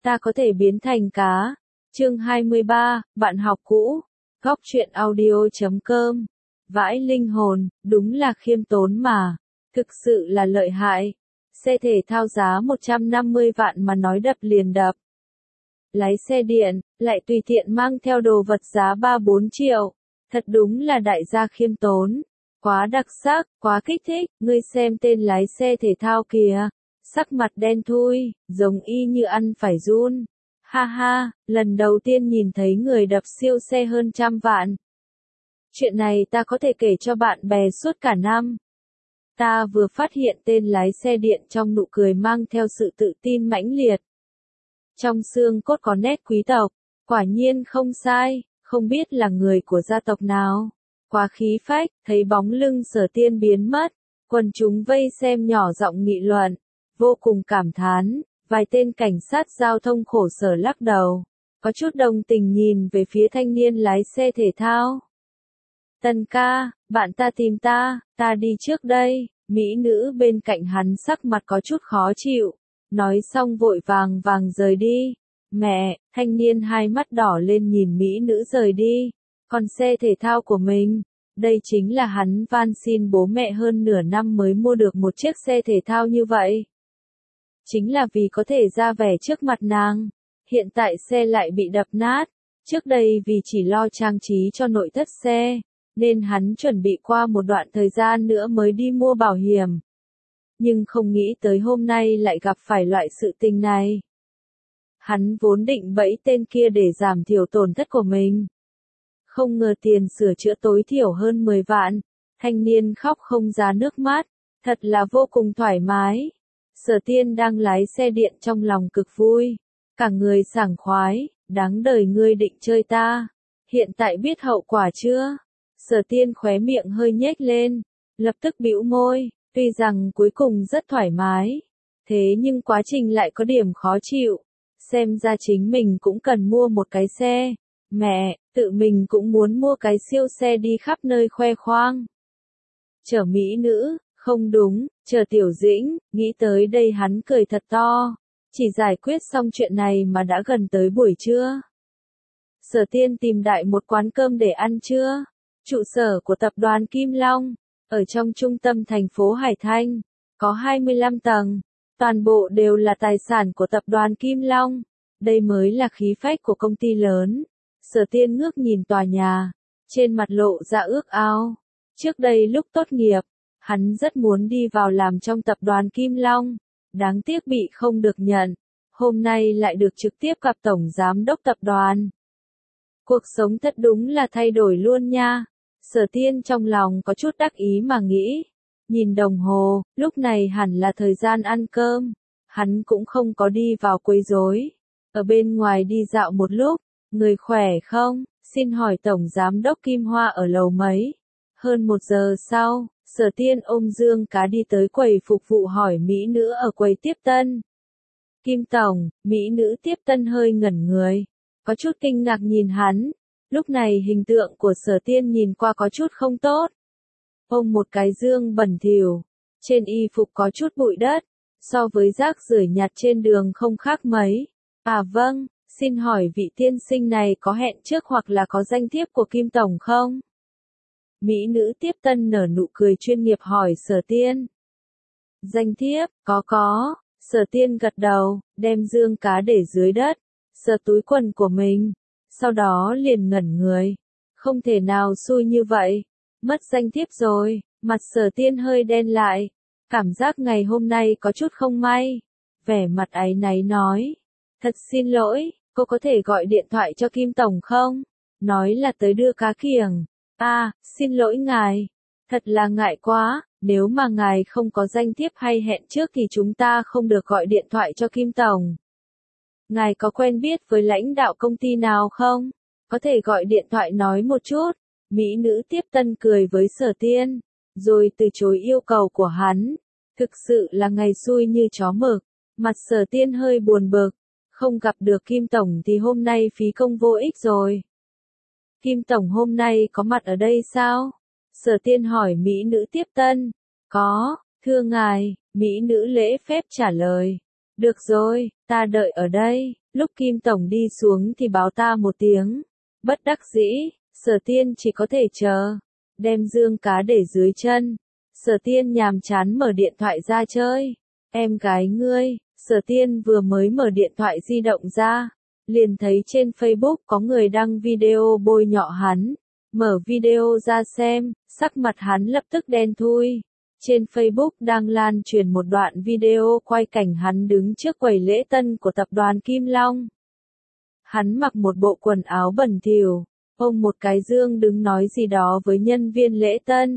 Ta có thể biến thành cá. Chương 23, bạn học cũ. Góc truyện audio.com. Vãi linh hồn, đúng là khiêm tốn mà. Thực sự là lợi hại. Xe thể thao giá 150 vạn mà nói đập liền đập. Lái xe điện, lại tùy tiện mang theo đồ vật giá 3-4 triệu. Thật đúng là đại gia khiêm tốn. Quá đặc sắc, quá kích thích, ngươi xem tên lái xe thể thao kìa. Sắc mặt đen thui, giống y như ăn phải run. Ha ha, lần đầu tiên nhìn thấy người đập siêu xe hơn 100 vạn. Chuyện này ta có thể kể cho bạn bè suốt cả năm. Ta vừa phát hiện tên lái xe điện trong nụ cười mang theo sự tự tin mãnh liệt. Trong xương cốt có nét quý tộc, quả nhiên không sai, không biết là người của gia tộc nào. Quá khí phách, thấy bóng lưng Sở Tiên biến mất, quần chúng vây xem nhỏ giọng nghị luận, vô cùng cảm thán, vài tên cảnh sát giao thông khổ sở lắc đầu, có chút đồng tình nhìn về phía thanh niên lái xe thể thao. Tần ca, bạn ta tìm ta đi trước đây, mỹ nữ bên cạnh hắn sắc mặt có chút khó chịu, nói xong vội vàng rời đi. Mẹ, thanh niên hai mắt đỏ lên nhìn mỹ nữ rời đi, còn xe thể thao của mình, đây chính là hắn van xin bố mẹ hơn nửa năm mới mua được một chiếc xe thể thao như vậy. Chính là vì có thể ra vẻ trước mặt nàng, hiện tại xe lại bị đập nát, trước đây vì chỉ lo trang trí cho nội thất xe, nên hắn chuẩn bị qua một đoạn thời gian nữa mới đi mua bảo hiểm. Nhưng không nghĩ tới hôm nay lại gặp phải loại sự tình này. Hắn vốn định bẫy tên kia để giảm thiểu tổn thất của mình. Không ngờ tiền sửa chữa tối thiểu hơn 10 vạn, thanh niên khóc không ra nước mắt, thật là vô cùng thoải mái. Sở Tiên đang lái xe điện trong lòng cực vui, cả người sảng khoái, đáng đời ngươi định chơi ta, hiện tại biết hậu quả chưa? Sở Tiên khóe miệng hơi nhếch lên, lập tức bĩu môi, tuy rằng cuối cùng rất thoải mái, thế nhưng quá trình lại có điểm khó chịu, xem ra chính mình cũng cần mua một cái xe. Mẹ, tự mình cũng muốn mua cái siêu xe đi khắp nơi khoe khoang. Chở mỹ nữ, không đúng, chờ Tiểu Dĩnh, nghĩ tới đây hắn cười thật to, chỉ giải quyết xong chuyện này mà đã gần tới buổi trưa. Sở Tiên tìm đại một quán cơm để ăn trưa, trụ sở của tập đoàn Kim Long, ở trong trung tâm thành phố Hải Thanh, có 25 tầng, toàn bộ đều là tài sản của tập đoàn Kim Long, đây mới là khí phách của công ty lớn. Sở Tiên ngước nhìn tòa nhà, trên mặt lộ ra ước ao. Trước đây lúc tốt nghiệp, hắn rất muốn đi vào làm trong tập đoàn Kim Long, đáng tiếc bị không được nhận, hôm nay lại được trực tiếp gặp tổng giám đốc tập đoàn. Cuộc sống thật đúng là thay đổi luôn nha. Sở Tiên trong lòng có chút đắc ý mà nghĩ, nhìn đồng hồ, lúc này hẳn là thời gian ăn cơm, hắn cũng không có đi vào quấy rối, ở bên ngoài đi dạo một lúc. Người khỏe không? Xin hỏi Tổng Giám đốc Kim Hoa ở lầu mấy? Hơn 1 giờ sau, Sở Tiên ôm dương cá đi tới quầy phục vụ hỏi mỹ nữ ở quầy tiếp tân. Kim Tổng, mỹ nữ tiếp tân hơi ngẩn người, có chút kinh ngạc nhìn hắn, lúc này hình tượng của Sở Tiên nhìn qua có chút không tốt. Ôm một cái dương bẩn thỉu, trên y phục có chút bụi đất, so với rác rưởi nhặt trên đường không khác mấy. À vâng. Xin hỏi vị tiên sinh này có hẹn trước hoặc là có danh thiếp của Kim Tổng không? Mỹ nữ tiếp tân nở nụ cười chuyên nghiệp hỏi Sở Tiên. Danh thiếp, có. Sở Tiên gật đầu, đem dương cá để dưới đất, sờ túi quần của mình, sau đó liền ngẩn người. Không thể nào xui như vậy, mất danh thiếp rồi, mặt Sở Tiên hơi đen lại, cảm giác ngày hôm nay có chút không may. Vẻ mặt áy náy nói, thật xin lỗi. Cô có thể gọi điện thoại cho Kim Tổng không? Nói là tới đưa cá kiểng. Xin lỗi ngài. Thật là ngại quá, nếu mà ngài không có danh thiếp hay hẹn trước thì chúng ta không được gọi điện thoại cho Kim Tổng. Ngài có quen biết với lãnh đạo công ty nào không? Có thể gọi điện thoại nói một chút. Mỹ nữ tiếp tân cười với Sở Tiên, rồi từ chối yêu cầu của hắn. Thực sự là ngày xui như chó mực. Mặt Sở Tiên hơi buồn bực. Không gặp được Kim Tổng thì hôm nay phí công vô ích rồi. Kim Tổng hôm nay có mặt ở đây sao? Sở Tiên hỏi mỹ nữ tiếp tân. Có, thưa ngài, mỹ nữ lễ phép trả lời. Được rồi, ta đợi ở đây, lúc Kim Tổng đi xuống thì báo ta một tiếng. Bất đắc dĩ, Sở Tiên chỉ có thể chờ, đem dương cá để dưới chân. Sở Tiên nhàm chán mở điện thoại ra chơi. Em gái ngươi, Sở Tiên vừa mới mở điện thoại di động ra, liền thấy trên Facebook có người đăng video bôi nhọ hắn. Mở video ra xem, sắc mặt hắn lập tức đen thui. Trên Facebook đang lan truyền một đoạn video quay cảnh hắn đứng trước quầy lễ tân của tập đoàn Kim Long. Hắn mặc một bộ quần áo bẩn thỉu, ôm một cái dương đứng nói gì đó với nhân viên lễ tân.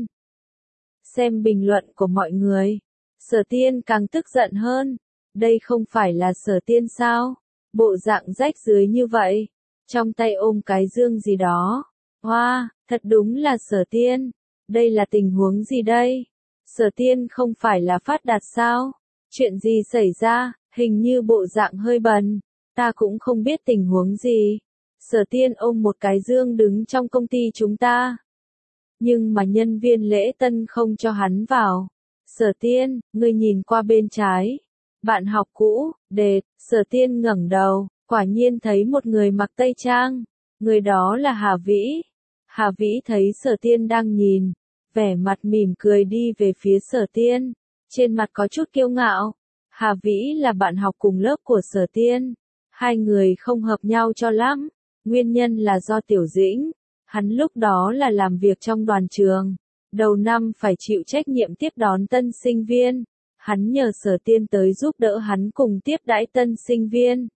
Xem bình luận của mọi người, Sở Tiên càng tức giận hơn. Đây không phải là Sở Tiên sao? Bộ dạng rách rưới như vậy, trong tay ôm cái dương gì đó. Hoa, thật đúng là Sở Tiên. Đây là tình huống gì đây? Sở Tiên không phải là phát đạt sao? Chuyện gì xảy ra? Hình như bộ dạng hơi bần. Ta cũng không biết tình huống gì. Sở Tiên ôm một cái dương đứng trong công ty chúng ta. Nhưng mà nhân viên lễ tân không cho hắn vào. Sở Tiên, ngươi nhìn qua bên trái. Bạn học cũ, đệt, Sở Tiên ngẩng đầu, quả nhiên thấy một người mặc tây trang. Người đó là Hà Vĩ. Hà Vĩ thấy Sở Tiên đang nhìn, vẻ mặt mỉm cười đi về phía Sở Tiên, trên mặt có chút kiêu ngạo. Hà Vĩ là bạn học cùng lớp của Sở Tiên. Hai người không hợp nhau cho lắm, nguyên nhân là do Tiểu Dĩnh. Hắn lúc đó là làm việc trong đoàn trường, đầu năm phải chịu trách nhiệm tiếp đón tân sinh viên. Hắn nhờ Sở Tiên tới giúp đỡ hắn cùng tiếp đãi tân sinh viên.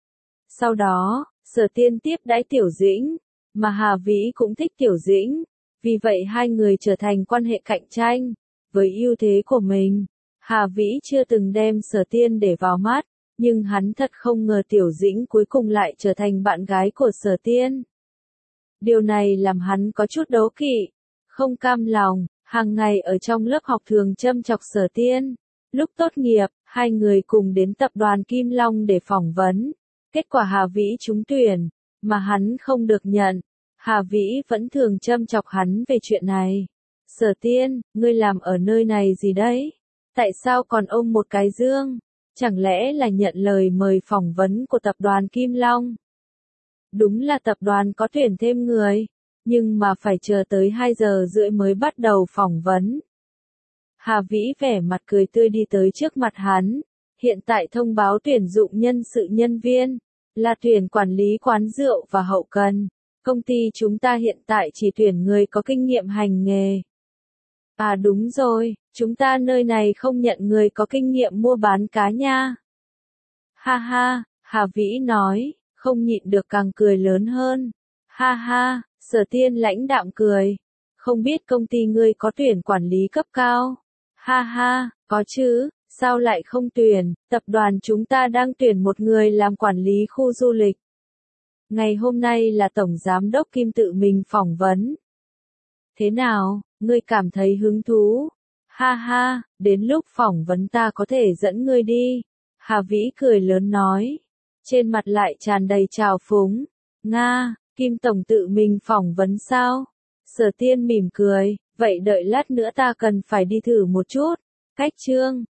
Sau đó, Sở Tiên tiếp đãi Tiểu Dĩnh, mà Hà Vĩ cũng thích Tiểu Dĩnh, vì vậy hai người trở thành quan hệ cạnh tranh. Với ưu thế của mình, Hà Vĩ chưa từng đem Sở Tiên để vào mắt, nhưng hắn thật không ngờ Tiểu Dĩnh cuối cùng lại trở thành bạn gái của Sở Tiên. Điều này làm hắn có chút đố kỵ, không cam lòng, hàng ngày ở trong lớp học thường châm chọc Sở Tiên. Lúc tốt nghiệp, hai người cùng đến tập đoàn Kim Long để phỏng vấn. Kết quả Hà Vĩ trúng tuyển, mà hắn không được nhận. Hà Vĩ vẫn thường châm chọc hắn về chuyện này. Sở Tiên, ngươi làm ở nơi này gì đấy? Tại sao còn ôm một cái dương? Chẳng lẽ là nhận lời mời phỏng vấn của tập đoàn Kim Long? Đúng là tập đoàn có tuyển thêm người, nhưng mà phải chờ tới 2 giờ rưỡi mới bắt đầu phỏng vấn. Hà Vĩ vẻ mặt cười tươi đi tới trước mặt hắn. Hiện tại thông báo tuyển dụng nhân sự nhân viên, là tuyển quản lý quán rượu và hậu cần. Công ty chúng ta hiện tại chỉ tuyển người có kinh nghiệm hành nghề. À đúng rồi, chúng ta nơi này không nhận người có kinh nghiệm mua bán cá nha. Ha ha, Hà Vĩ nói, không nhịn được càng cười lớn hơn. Ha ha, Sở Tiên lãnh đạm cười. Không biết công ty ngươi có tuyển quản lý cấp cao? Ha ha, có chứ, sao lại không tuyển? Tập đoàn chúng ta đang tuyển một người làm quản lý khu du lịch. Ngày hôm nay là Tổng Giám đốc Kim tự mình phỏng vấn. Thế nào, ngươi cảm thấy hứng thú? Ha ha, đến lúc phỏng vấn ta có thể dẫn ngươi đi. Hà Vĩ cười lớn nói. Trên mặt lại tràn đầy trào phúng. Nga, Kim Tổng tự mình phỏng vấn sao? Sở Tiên mỉm cười, vậy đợi lát nữa ta cần phải đi thử một chút. Cách chương